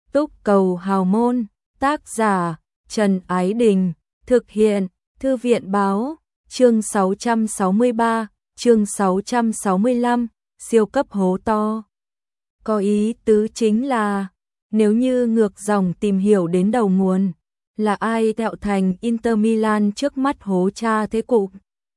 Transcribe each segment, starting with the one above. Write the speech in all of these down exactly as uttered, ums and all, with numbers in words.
Túc Cầu Hào Môn, tác giả Trần Ái Đình, thực hiện Thư viện Báo, chương sáu trăm sáu mươi ba, chương sáu trăm sáu mươi lăm, siêu cấp hố to. Có ý tứ chính là, nếu như ngược dòng tìm hiểu đến đầu nguồn, là ai tạo thành Inter Milan trước mắt hố cha thế cục?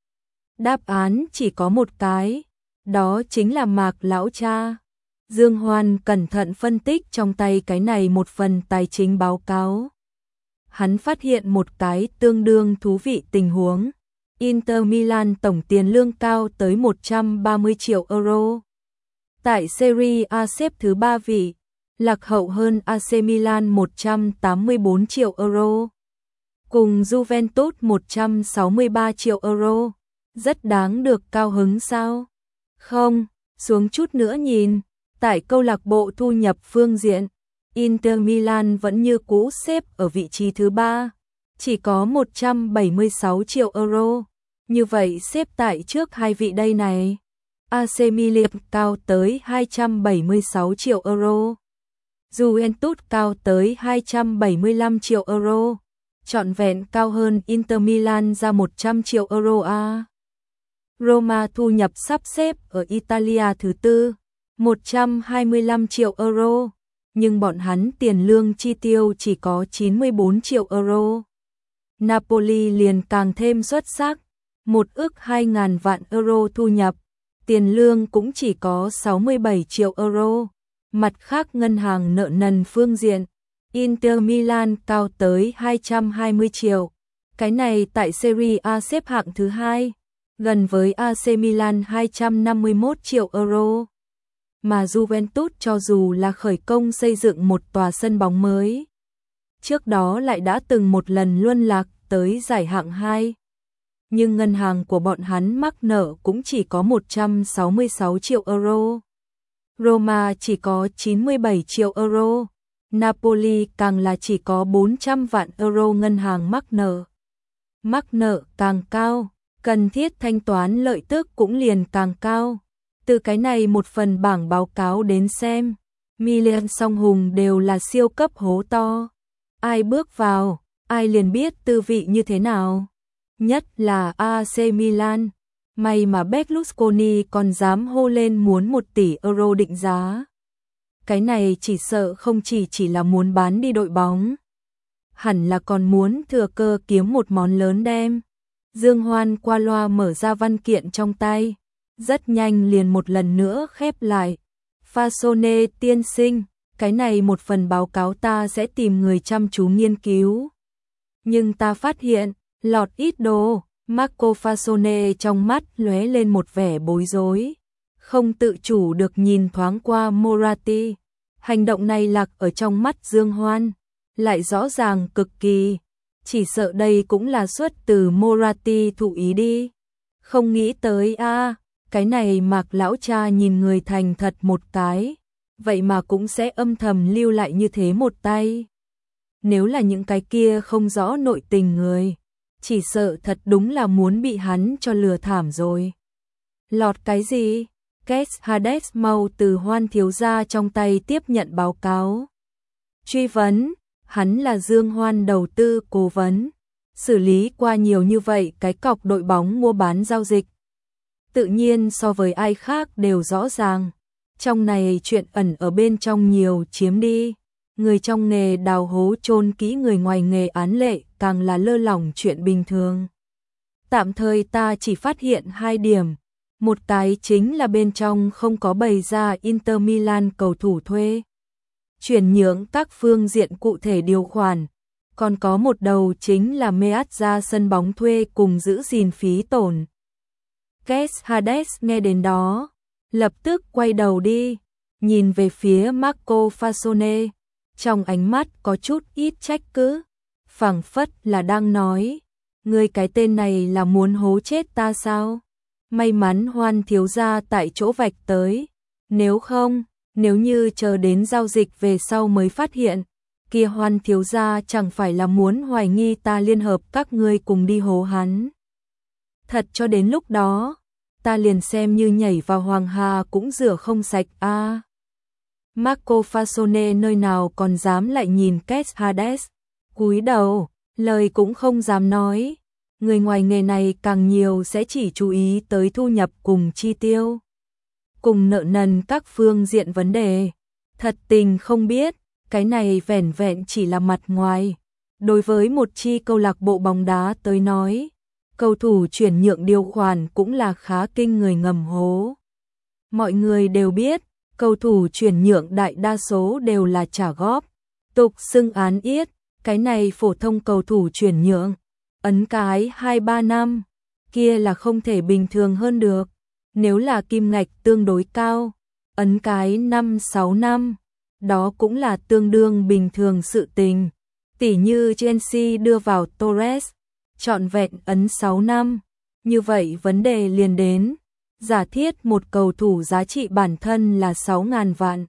Đáp án chỉ có một cái, đó chính là Mạc lão cha. Dương Hoan cẩn thận phân tích trong tay cái này một phần tài chính báo cáo. Hắn phát hiện một cái tương đương thú vị tình huống. Inter Milan tổng tiền lương cao tới một trăm ba mươi triệu euro. Tại Serie A xếp thứ ba vị, lạc hậu hơn a xê Milan một trăm tám mươi tư triệu euro. Cùng Juventus một trăm sáu mươi ba triệu euro. Rất đáng được cao hứng sao? Không, xuống chút nữa nhìn. Tại câu lạc bộ thu nhập phương diện, Inter Milan vẫn như cũ xếp ở vị trí thứ ba, chỉ có một trăm bảy mươi sáu triệu euro. Như vậy xếp tại trước hai vị đây này. a xê Milan cao tới hai trăm bảy mươi sáu triệu euro. Juventus cao tới hai trăm bảy mươi lăm triệu euro. Trọn vẹn cao hơn Inter Milan ra một trăm triệu euro a. Roma thu nhập sắp xếp ở Italia thứ tư, một trăm hai mươi lăm triệu euro, nhưng bọn hắn tiền lương chi tiêu chỉ có chín mươi tư triệu euro. Napoli liền càng thêm xuất sắc, một ức hai ngàn vạn euro thu nhập, tiền lương cũng chỉ có sáu mươi bảy triệu euro. Mặt khác ngân hàng nợ nần phương diện, Inter Milan cao tới hai trăm hai mươi triệu, cái này tại Serie A xếp hạng thứ hai, gần với a xê Milan hai trăm năm mươi mốt triệu euro. Mà Juventus cho dù là khởi công xây dựng một tòa sân bóng mới, trước đó lại đã từng một lần luân lạc tới giải hạng hai. Nhưng ngân hàng của bọn hắn mắc nợ cũng chỉ có một trăm sáu mươi sáu triệu euro. Roma chỉ có chín mươi bảy triệu euro. Napoli càng là chỉ có bốn trăm vạn euro ngân hàng mắc nợ. Mắc nợ càng cao, cần thiết thanh toán lợi tức cũng liền càng cao. Từ cái này một phần bảng báo cáo đến xem, Milan song hùng đều là siêu cấp hố to. Ai bước vào, ai liền biết tư vị như thế nào. Nhất là a xê Milan, may mà Berlusconi còn dám hô lên muốn một tỷ euro định giá. Cái này chỉ sợ không chỉ chỉ là muốn bán đi đội bóng, hẳn là còn muốn thừa cơ kiếm một món lớn đem. Dương Hoan qua loa mở ra văn kiện trong tay, rất nhanh liền một lần nữa khép lại. Fasone tiên sinh, cái này một phần báo cáo ta sẽ tìm người chăm chú nghiên cứu. Nhưng ta phát hiện, lọt ít đồ. Marco Fasone trong mắt lóe lên một vẻ bối rối, không tự chủ được nhìn thoáng qua Moratti. Hành động này lạc ở trong mắt Dương Hoan, lại rõ ràng cực kỳ. Chỉ sợ đây cũng là xuất từ Moratti thụ ý đi. Không nghĩ tới a, à, cái này Mạc lão cha nhìn người thành thật một cái, vậy mà cũng sẽ âm thầm lưu lại như thế một tay. Nếu là những cái kia không rõ nội tình người, chỉ sợ thật đúng là muốn bị hắn cho lừa thảm rồi. Lọt cái gì? Kes Hades mau từ Hoan thiếu gia trong tay tiếp nhận báo cáo. Truy vấn, hắn là Dương Hoan đầu tư cố vấn, xử lý qua nhiều như vậy cái cọc đội bóng mua bán giao dịch. Tự nhiên so với ai khác đều rõ ràng, trong này chuyện ẩn ở bên trong nhiều chiếm đi. Người trong nghề đào hố chôn kỹ người ngoài nghề án lệ càng là lơ lỏng chuyện bình thường. Tạm thời ta chỉ phát hiện hai điểm. Một cái chính là bên trong không có bày ra Inter Milan cầu thủ thuê, chuyển nhượng các phương diện cụ thể điều khoản. Còn có một đầu chính là Meazza sân bóng thuê cùng giữ gìn phí tổn. Kes Hades nghe đến đó, lập tức quay đầu đi, nhìn về phía Marco Fasone. Trong ánh mắt có chút ít trách cứ, phảng phất là đang nói, ngươi cái tên này là muốn hố chết ta sao? May mắn Hoan thiếu gia tại chỗ vạch tới, nếu không, nếu như chờ đến giao dịch về sau mới phát hiện, kia Hoan thiếu gia chẳng phải là muốn hoài nghi ta liên hợp các ngươi cùng đi hố hắn. Thật cho đến lúc đó, ta liền xem như nhảy vào Hoàng Hà cũng rửa không sạch a. À. Marco Fasone nơi nào còn dám lại nhìn Kes Hades, cúi đầu, lời cũng không dám nói. Người ngoài nghề này càng nhiều sẽ chỉ chú ý tới thu nhập cùng chi tiêu, cùng nợ nần các phương diện vấn đề. Thật tình không biết, cái này vẻn vẹn chỉ là mặt ngoài. Đối với một chi câu lạc bộ bóng đá tới nói, cầu thủ chuyển nhượng điều khoản cũng là khá kinh người ngầm hố. Mọi người đều biết, cầu thủ chuyển nhượng đại đa số đều là trả góp, tục xưng án yết, cái này phổ thông cầu thủ chuyển nhượng, ấn cái hai ba năm, kia là không thể bình thường hơn được. Nếu là kim ngạch tương đối cao, ấn cái năm sáu năm, đó cũng là tương đương bình thường sự tình. Tỉ như Chelsea đưa vào Torres, trọn vẹn ấn sáu năm, như vậy vấn đề liền đến. Giả thiết một cầu thủ giá trị bản thân là sáu nghìn vạn.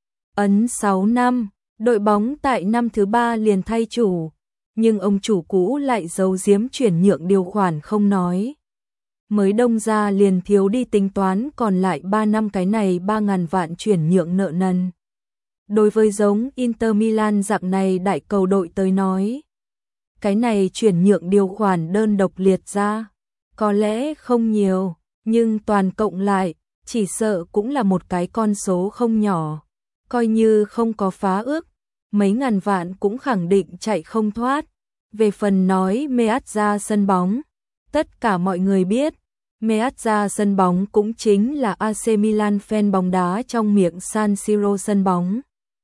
Ấn sáu năm, đội bóng tại năm thứ ba liền thay chủ, nhưng ông chủ cũ lại giấu giếm chuyển nhượng điều khoản không nói. Mới đông ra liền thiếu đi tính toán còn lại ba năm cái này ba nghìn vạn chuyển nhượng nợ nần. Đối với giống Inter Milan dạng này đại cầu đội tới nói, cái này chuyển nhượng điều khoản đơn độc liệt ra, có lẽ không nhiều, nhưng toàn cộng lại, chỉ sợ cũng là một cái con số không nhỏ. Coi như không có phá ước, mấy ngàn vạn cũng khẳng định chạy không thoát. Về phần nói Meazza sân bóng, tất cả mọi người biết, Meazza sân bóng cũng chính là a xê Milan fan bóng đá trong miệng San Siro sân bóng.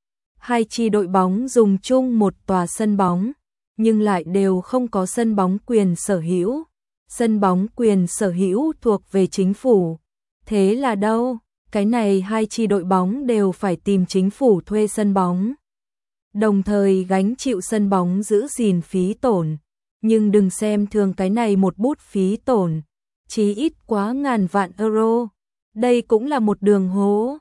Hai chi đội bóng dùng chung một tòa sân bóng, nhưng lại đều không có sân bóng quyền sở hữu. Sân bóng quyền sở hữu thuộc về chính phủ. Thế là đâu? Cái này hai chi đội bóng đều phải tìm chính phủ thuê sân bóng, đồng thời gánh chịu sân bóng giữ gìn phí tổn. Nhưng đừng xem thường cái này một bút phí tổn, chí ít quá ngàn vạn euro. Đây cũng là một đường hố.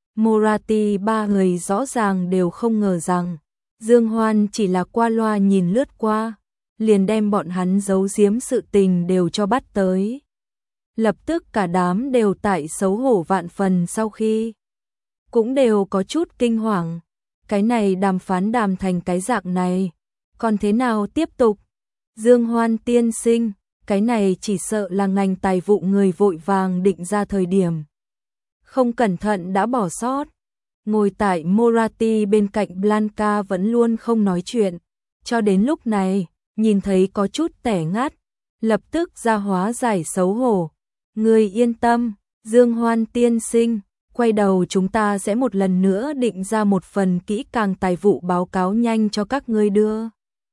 Moratti ba người rõ ràng đều không ngờ rằng Dương Hoan chỉ là qua loa nhìn lướt qua, liền đem bọn hắn giấu giếm sự tình đều cho bắt tới. Lập tức cả đám đều tại xấu hổ vạn phần, sau khi cũng đều có chút kinh hoàng. Cái này đàm phán đàm thành cái dạng này, còn thế nào tiếp tục? Dương Hoan tiên sinh, cái này chỉ sợ là ngành tài vụ người vội vàng định ra thời điểm, không cẩn thận đã bỏ sót. Ngồi tại Moratti bên cạnh Blanca vẫn luôn không nói chuyện, cho đến lúc này, nhìn thấy có chút tẻ ngắt, lập tức ra hóa giải xấu hổ. Người yên tâm, Dương Hoan tiên sinh, quay đầu chúng ta sẽ một lần nữa định ra một phần kỹ càng tài vụ báo cáo nhanh cho các ngươi đưa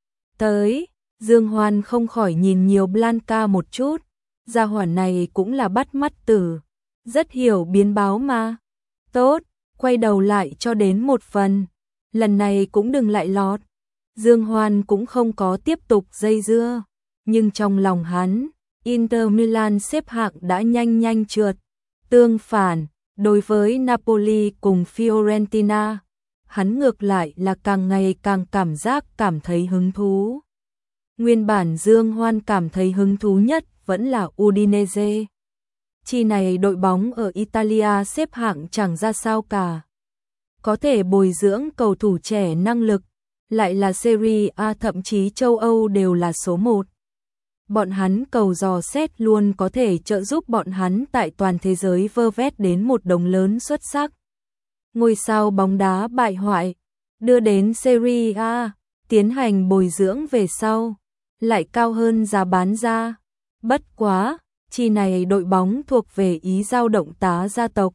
tới. Dương Hoan không khỏi nhìn nhiều Blanca một chút, gia hỏa này cũng là bắt mắt tử, rất hiểu biến báo mà. Tốt, quay đầu lại cho đến một phần, lần này cũng đừng lại lọt. Dương Hoan cũng không có tiếp tục dây dưa, nhưng trong lòng hắn, Inter Milan xếp hạng đã nhanh nhanh trượt. Tương phản, đối với Napoli cùng Fiorentina, hắn ngược lại là càng ngày càng cảm giác cảm thấy hứng thú. Nguyên bản Dương Hoan cảm thấy hứng thú nhất vẫn là Udinese. Chi này đội bóng ở Italia xếp hạng chẳng ra sao cả. Có thể bồi dưỡng cầu thủ trẻ năng lực, lại là Serie A thậm chí châu Âu đều là số một. Bọn hắn cầu dò xét luôn có thể trợ giúp bọn hắn tại toàn thế giới vơ vét đến một đồng lớn xuất sắc. Ngôi sao bóng đá bại hoại, đưa đến Serie A, tiến hành bồi dưỡng về sau, lại cao hơn giá bán ra. Bất quá, chi này đội bóng thuộc về Ý dao động tá gia tộc.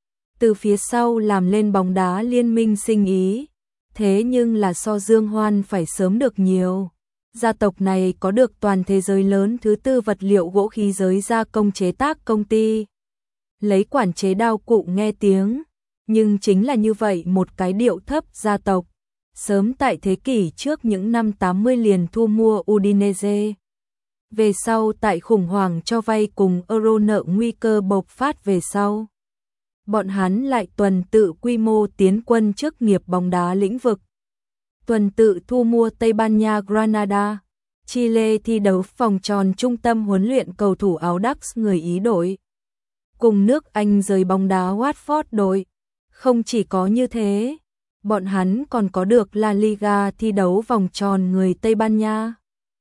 Từ phía sau làm lên bóng đá liên minh sinh Ý, thế nhưng là so Dương Hoan phải sớm được nhiều. Gia tộc này có được toàn thế giới lớn thứ tư vật liệu gỗ khí giới gia công chế tác công ty. Lấy quản chế đao cụ nghe tiếng, nhưng chính là như vậy một cái điệu thấp gia tộc. Sớm tại thế kỷ trước những năm tám mươi liền thu mua Udinese. Về sau tại khủng hoảng cho vay cùng euro nợ nguy cơ bộc phát về sau, bọn hắn lại tuần tự quy mô tiến quân chức nghiệp bóng đá lĩnh vực. Tuần tự thu mua Tây Ban Nha Granada, Chile thi đấu vòng tròn trung tâm huấn luyện cầu thủ áo Dax người Ý đội. Cùng nước Anh rời bóng đá Watford đội. Không chỉ có như thế, bọn hắn còn có được La Liga thi đấu vòng tròn người Tây Ban Nha.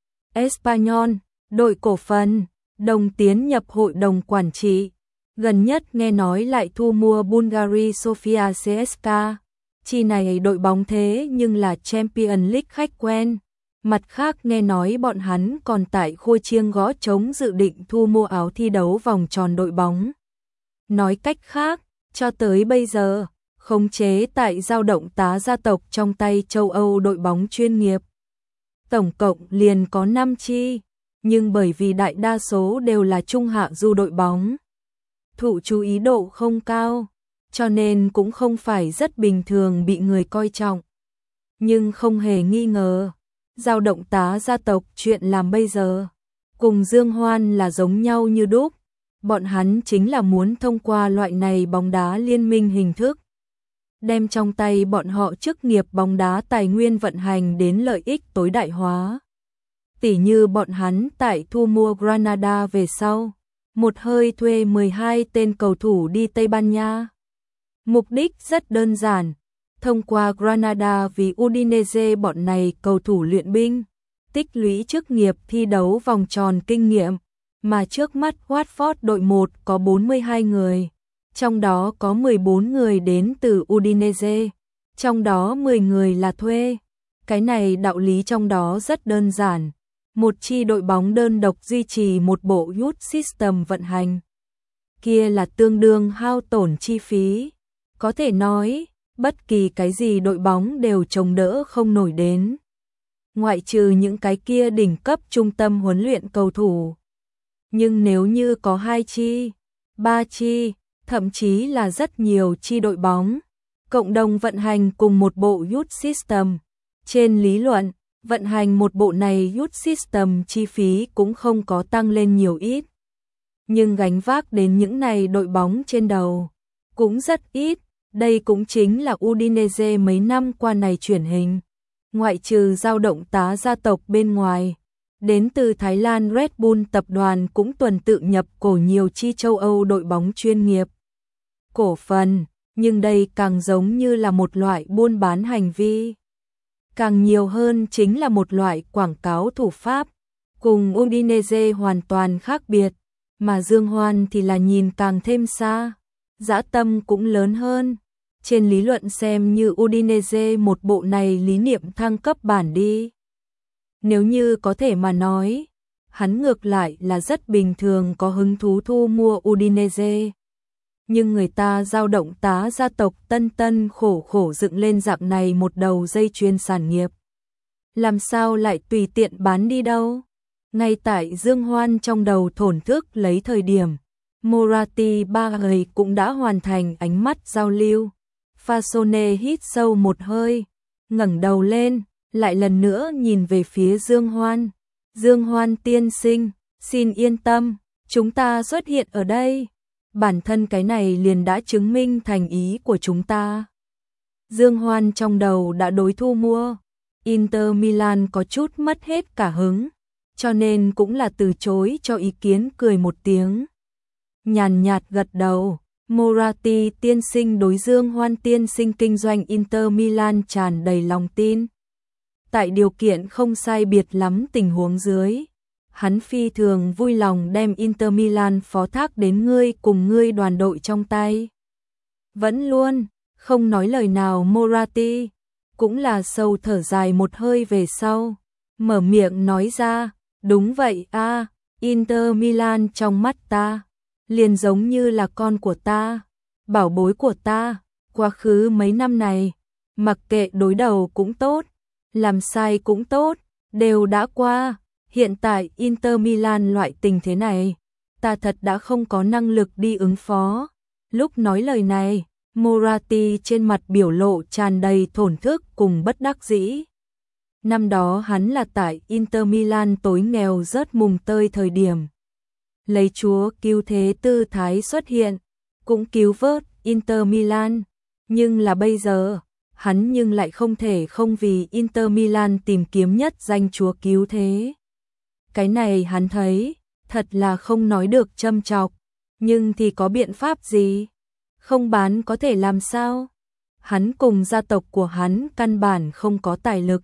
Espanyol, đội cổ phần, đồng tiến nhập hội đồng quản trị. Gần nhất nghe nói lại thu mua Bulgari Sofia xê ét ca. Chi này đội bóng thế nhưng là Champions League khách quen. Mặt khác nghe nói bọn hắn còn tại khua chiêng gõ trống dự định thu mua áo thi đấu vòng tròn đội bóng. Nói cách khác, cho tới bây giờ, khống chế tại dao động tá gia tộc trong tay châu Âu đội bóng chuyên nghiệp. Tổng cộng liền có năm chi, nhưng bởi vì đại đa số đều là trung hạ du đội bóng. Thụ chú ý độ không cao, cho nên cũng không phải rất bình thường bị người coi trọng. Nhưng không hề nghi ngờ, dao động tá gia tộc chuyện làm bây giờ, cùng Dương Hoan là giống nhau như đúc. Bọn hắn chính là muốn thông qua loại này bóng đá liên minh hình thức, đem trong tay bọn họ chức nghiệp bóng đá tài nguyên vận hành đến lợi ích tối đại hóa. Tỉ như bọn hắn tại thu mua Granada về sau, một hơi thuê mười hai tên cầu thủ đi Tây Ban Nha. Mục đích rất đơn giản, thông qua Granada vì Udinese bọn này cầu thủ luyện binh, tích lũy chức nghiệp thi đấu vòng tròn kinh nghiệm, mà trước mắt Watford đội một có bốn mươi hai người, trong đó có mười bốn người đến từ Udinese, trong đó mười người là thuê. Cái này đạo lý trong đó rất đơn giản. Một chi đội bóng đơn độc duy trì một bộ youth system vận hành, kia là tương đương hao tổn chi phí. Có thể nói, bất kỳ cái gì đội bóng đều chống đỡ không nổi đến. Ngoại trừ những cái kia đỉnh cấp trung tâm huấn luyện cầu thủ. Nhưng nếu như có hai chi, ba chi, thậm chí là rất nhiều chi đội bóng, cộng đồng vận hành cùng một bộ youth system, trên lý luận, vận hành một bộ này youth system chi phí cũng không có tăng lên nhiều ít. Nhưng gánh vác đến những này đội bóng trên đầu, cũng rất ít. Đây cũng chính là Udinese mấy năm qua này chuyển hình. Ngoại trừ dao động tá gia tộc bên ngoài, đến từ Thái Lan Red Bull tập đoàn cũng tuần tự nhập cổ nhiều chi châu Âu đội bóng chuyên nghiệp. Cổ phần, nhưng đây càng giống như là một loại buôn bán hành vi. Càng nhiều hơn chính là một loại quảng cáo thủ pháp, cùng Udinese hoàn toàn khác biệt, mà Dương Hoan thì là nhìn càng thêm xa, dã tâm cũng lớn hơn. Trên lý luận xem như Udinese một bộ này lý niệm thăng cấp bản đi. Nếu như có thể mà nói, hắn ngược lại là rất bình thường có hứng thú thu mua Udinese. Nhưng người ta dao động tá gia tộc tân tân khổ khổ dựng lên dạng này một đầu dây chuyền sản nghiệp. Làm sao lại tùy tiện bán đi đâu? Ngay tại Dương Hoan trong đầu thổn thức lấy thời điểm, Moratti ba người cũng đã hoàn thành ánh mắt giao lưu. Fasone hít sâu một hơi, ngẩng đầu lên, lại lần nữa nhìn về phía Dương Hoan. Dương Hoan tiên sinh, xin yên tâm, chúng ta xuất hiện ở đây. Bản thân cái này liền đã chứng minh thành ý của chúng ta. Dương Hoan trong đầu đã đối thu mua. Inter Milan có chút mất hết cả hứng, cho nên cũng là từ chối cho ý kiến, cười một tiếng. Nhàn nhạt gật đầu. Moratti tiên sinh đối Dương Hoan tiên sinh kinh doanh Inter Milan tràn đầy lòng tin. Tại điều kiện không sai biệt lắm tình huống dưới, hắn phi thường vui lòng đem Inter Milan phó thác đến ngươi cùng ngươi đoàn đội trong tay. Vẫn luôn, không nói lời nào Moratti, cũng là sâu thở dài một hơi về sau, mở miệng nói ra, đúng vậy a, Inter Milan trong mắt ta liền giống như là con của ta, bảo bối của ta. Quá khứ mấy năm này, mặc kệ đối đầu cũng tốt, làm sai cũng tốt, đều đã qua. Hiện tại Inter Milan loại tình thế này, ta thật đã không có năng lực đi ứng phó. Lúc nói lời này, Moratti trên mặt biểu lộ tràn đầy thổn thức cùng bất đắc dĩ. Năm đó hắn là tại Inter Milan tối nghèo rớt mùng tơi thời điểm, lấy chúa cứu thế tư thái xuất hiện, cũng cứu vớt Inter Milan. Nhưng là bây giờ, hắn nhưng lại không thể không vì Inter Milan tìm kiếm nhất danh chúa cứu thế. Cái này hắn thấy, thật là không nói được châm chọc, nhưng thì có biện pháp gì? Không bán có thể làm sao? Hắn cùng gia tộc của hắn căn bản không có tài lực,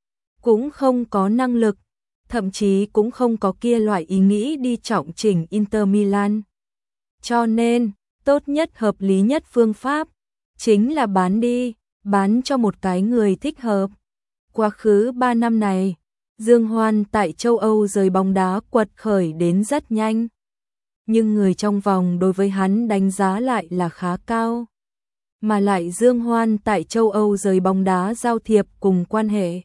cũng không có năng lực, thậm chí cũng không có kia loại ý nghĩ đi trọng chỉnh Inter Milan. Cho nên, tốt nhất hợp lý nhất phương pháp chính là bán đi, bán cho một cái người thích hợp. Quá khứ ba năm này, Dương Hoan tại châu Âu giới bóng đá quật khởi đến rất nhanh. Nhưng người trong vòng đối với hắn đánh giá lại là khá cao. Mà lại Dương Hoan tại châu Âu giới bóng đá giao thiệp cùng quan hệ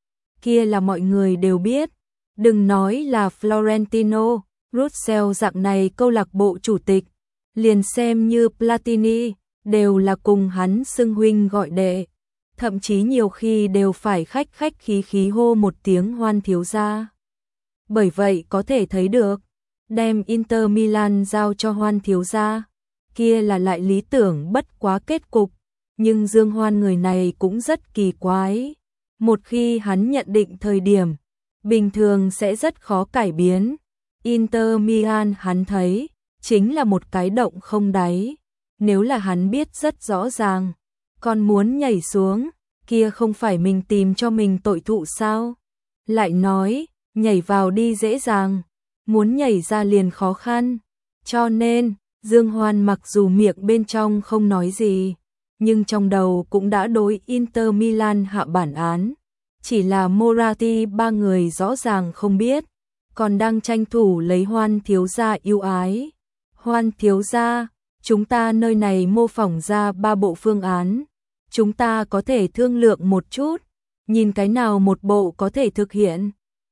kia là mọi người đều biết. Đừng nói là Florentino, Russell dạng này câu lạc bộ chủ tịch, liền xem như Platini, đều là cùng hắn xưng huynh gọi đệ. Thậm chí nhiều khi đều phải khách khách khí khí hô một tiếng Hoan thiếu gia. Bởi vậy có thể thấy được, đem Inter Milan giao cho Hoan thiếu gia, kia là lại lý tưởng bất quá kết cục. Nhưng Dương Hoan người này cũng rất kỳ quái. Một khi hắn nhận định thời điểm, bình thường sẽ rất khó cải biến. Inter Milan hắn thấy, chính là một cái động không đáy. Nếu là hắn biết rất rõ ràng, còn muốn nhảy xuống, kia không phải mình tìm cho mình tội thụ sao? Lại nói, nhảy vào đi dễ dàng, muốn nhảy ra liền khó khăn. Cho nên, Dương Hoan mặc dù miệng bên trong không nói gì, nhưng trong đầu cũng đã đối Inter Milan hạ bản án. Chỉ là Moratti ba người rõ ràng không biết, còn đang tranh thủ lấy Hoan thiếu gia yêu ái. Hoan thiếu gia, chúng ta nơi này mô phỏng ra ba bộ phương án. Chúng ta có thể thương lượng một chút, nhìn cái nào một bộ có thể thực hiện.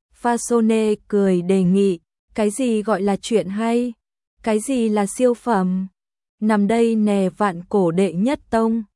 Fasone cười đề nghị, cái gì gọi là chuyện hay, cái gì là siêu phẩm. Nằm đây nè vạn cổ đệ nhất tông,